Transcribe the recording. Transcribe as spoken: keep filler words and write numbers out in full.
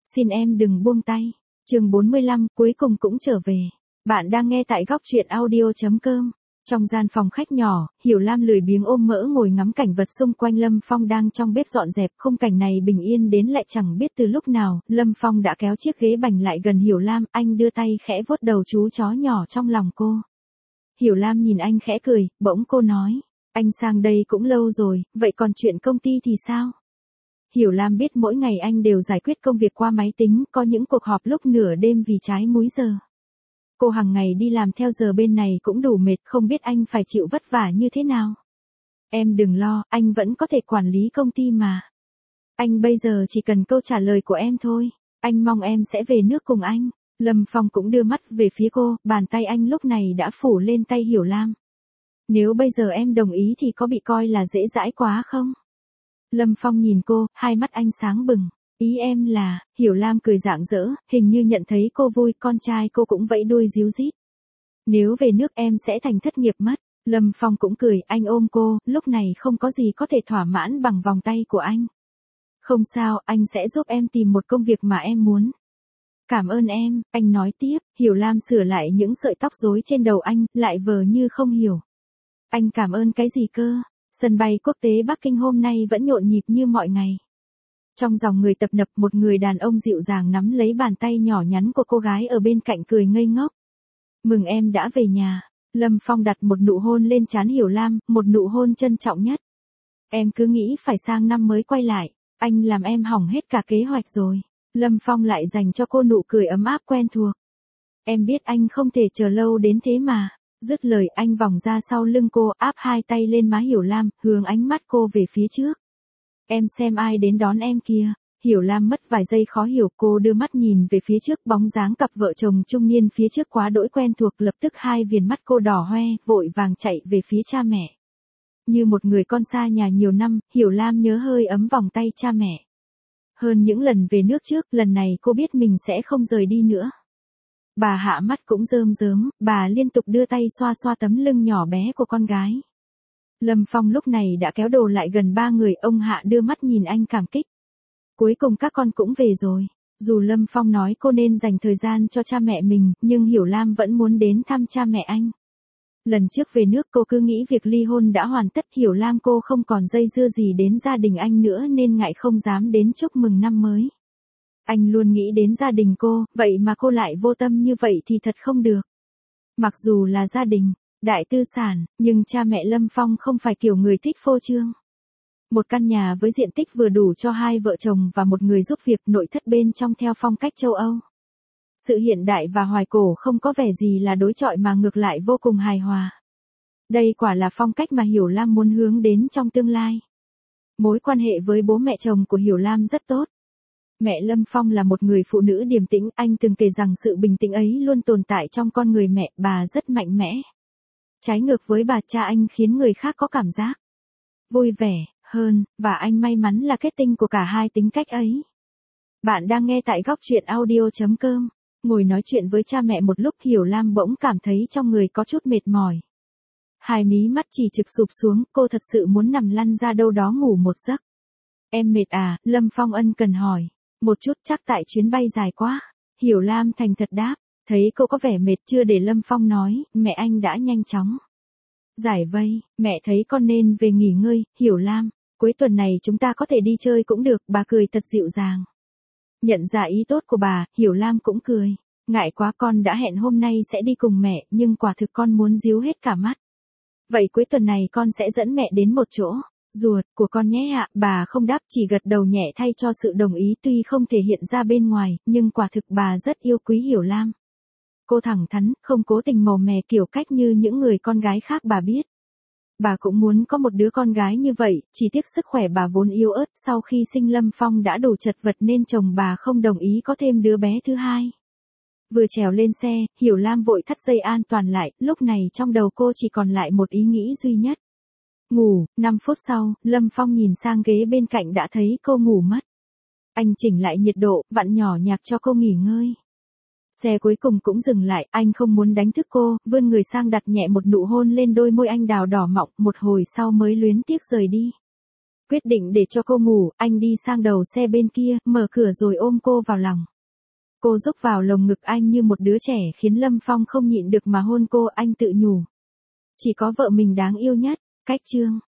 xin em đừng buông tay. Chương bốn mươi lăm, cuối cùng cũng trở về. Bạn đang nghe tại góc truyện audio chấm com. Trong gian phòng khách nhỏ, Hiểu Lam lười biếng ôm mỡ ngồi ngắm cảnh vật xung quanh Lâm Phong đang trong bếp dọn dẹp. Khung cảnh này bình yên đến lại chẳng biết từ lúc nào, Lâm Phong đã kéo chiếc ghế bành lại gần Hiểu Lam, anh đưa tay khẽ vuốt đầu chú chó nhỏ trong lòng cô. Hiểu Lam nhìn anh khẽ cười, bỗng cô nói, anh sang đây cũng lâu rồi, vậy còn chuyện công ty thì sao? Hiểu Lam biết mỗi ngày anh đều giải quyết công việc qua máy tính, có những cuộc họp lúc nửa đêm vì trái múi giờ. Cô hàng ngày đi làm theo giờ bên này cũng đủ mệt, không biết anh phải chịu vất vả như thế nào. Em đừng lo, anh vẫn có thể quản lý công ty mà. Anh bây giờ chỉ cần câu trả lời của em thôi, anh mong em sẽ về nước cùng anh. Lâm Phong cũng đưa mắt về phía cô, bàn tay anh lúc này đã phủ lên tay Hiểu Lam. Nếu bây giờ em đồng ý thì có bị coi là dễ dãi quá không? Lâm Phong nhìn cô, hai mắt anh sáng bừng. Ý em là, Hiểu Lam cười rạng rỡ, hình như nhận thấy cô vui, con trai cô cũng vẫy đuôi díu dít. Nếu về nước em sẽ thành thất nghiệp mất. Lâm Phong cũng cười, anh ôm cô, lúc này không có gì có thể thỏa mãn bằng vòng tay của anh. Không sao, anh sẽ giúp em tìm một công việc mà em muốn. Cảm ơn em, anh nói tiếp. Hiểu Lam sửa lại những sợi tóc rối trên đầu anh, lại vờ như không hiểu. Anh cảm ơn cái gì cơ? Sân bay quốc tế Bắc Kinh hôm nay vẫn nhộn nhịp như mọi ngày. Trong dòng người tập nập, một người đàn ông dịu dàng nắm lấy bàn tay nhỏ nhắn của cô gái ở bên cạnh, cười ngây ngốc. Mừng em đã về nhà. Lâm Phong đặt một nụ hôn lên trán Hiểu Lam, một nụ hôn trân trọng nhất. Em cứ nghĩ phải sang năm mới quay lại, anh làm em hỏng hết cả kế hoạch rồi. Lâm Phong lại dành cho cô nụ cười ấm áp quen thuộc. Em biết anh không thể chờ lâu đến thế mà. Dứt lời anh vòng ra sau lưng cô, áp hai tay lên má Hiểu Lam, hướng ánh mắt cô về phía trước. Em xem ai đến đón em kia. Hiểu Lam mất vài giây khó hiểu, cô đưa mắt nhìn về phía trước, bóng dáng cặp vợ chồng trung niên phía trước quá đỗi quen thuộc, lập tức hai viền mắt cô đỏ hoe, vội vàng chạy về phía cha mẹ. Như một người con xa nhà nhiều năm, Hiểu Lam nhớ hơi ấm vòng tay cha mẹ. Hơn những lần về nước trước, lần này cô biết mình sẽ không rời đi nữa. Bà Hạ mắt cũng rơm rớm, bà liên tục đưa tay xoa xoa tấm lưng nhỏ bé của con gái. Lâm Phong lúc này đã kéo đồ lại gần ba người, ông Hạ đưa mắt nhìn anh cảm kích. Cuối cùng các con cũng về rồi. Dù Lâm Phong nói cô nên dành thời gian cho cha mẹ mình, nhưng Hiểu Lam vẫn muốn đến thăm cha mẹ anh. Lần trước về nước cô cứ nghĩ việc ly hôn đã hoàn tất, Hiểu Lam cô không còn dây dưa gì đến gia đình anh nữa nên ngại không dám đến chúc mừng năm mới. Anh luôn nghĩ đến gia đình cô, vậy mà cô lại vô tâm như vậy thì thật không được. Mặc dù là gia đình, đại tư sản, nhưng cha mẹ Lâm Phong không phải kiểu người thích phô trương. Một căn nhà với diện tích vừa đủ cho hai vợ chồng và một người giúp việc, nội thất bên trong theo phong cách châu Âu. Sự hiện đại và hoài cổ không có vẻ gì là đối chọi mà ngược lại vô cùng hài hòa. Đây quả là phong cách mà Hiểu Lam muốn hướng đến trong tương lai. Mối quan hệ với bố mẹ chồng của Hiểu Lam rất tốt. Mẹ Lâm Phong là một người phụ nữ điềm tĩnh, anh từng kể rằng sự bình tĩnh ấy luôn tồn tại trong con người mẹ, bà rất mạnh mẽ. Trái ngược với bà, cha anh khiến người khác có cảm giác vui vẻ hơn, và anh may mắn là kết tinh của cả hai tính cách ấy. Bạn đang nghe tại góc truyện audio chấm com. Ngồi nói chuyện với cha mẹ một lúc, Hiểu Lam bỗng cảm thấy trong người có chút mệt mỏi. Hai mí mắt chỉ trực sụp xuống, cô thật sự muốn nằm lăn ra đâu đó ngủ một giấc. Em mệt à? Lâm Phong ân cần hỏi. Một chút, chắc tại chuyến bay dài quá. Hiểu Lam thành thật đáp. Thấy cô có vẻ mệt chưa để Lâm Phong nói, mẹ anh đã nhanh chóng giải vây. Mẹ thấy con nên về nghỉ ngơi. Hiểu Lam, cuối tuần này chúng ta có thể đi chơi cũng được, bà cười thật dịu dàng. Nhận ra ý tốt của bà, Hiểu Lam cũng cười. Ngại quá, con đã hẹn hôm nay sẽ đi cùng mẹ, nhưng quả thực con muốn díu hết cả mắt. Vậy cuối tuần này con sẽ dẫn mẹ đến một chỗ. Ruột của con nhé ạ. Bà không đáp, chỉ gật đầu nhẹ thay cho sự đồng ý, tuy không thể hiện ra bên ngoài, nhưng quả thực bà rất yêu quý Hiểu Lam. Cô thẳng thắn, không cố tình màu mè kiểu cách như những người con gái khác bà biết. Bà cũng muốn có một đứa con gái như vậy, chỉ tiếc sức khỏe bà vốn yếu ớt, sau khi sinh Lâm Phong đã đủ chật vật nên chồng bà không đồng ý có thêm đứa bé thứ hai. Vừa trèo lên xe, Hiểu Lam vội thắt dây an toàn lại, lúc này trong đầu cô chỉ còn lại một ý nghĩ duy nhất. Ngủ. Năm phút sau, Lâm Phong nhìn sang ghế bên cạnh đã thấy cô ngủ mất. Anh chỉnh lại nhiệt độ, vặn nhỏ nhạc cho cô nghỉ ngơi. Xe cuối cùng cũng dừng lại, anh không muốn đánh thức cô, vươn người sang đặt nhẹ một nụ hôn lên đôi môi anh đào đỏ mọng, một hồi sau mới luyến tiếc rời đi. Quyết định để cho cô ngủ, anh đi sang đầu xe bên kia, mở cửa rồi ôm cô vào lòng. Cô rúc vào lồng ngực anh như một đứa trẻ khiến Lâm Phong không nhịn được mà hôn cô, anh tự nhủ. Chỉ có vợ mình đáng yêu nhất. Cách chương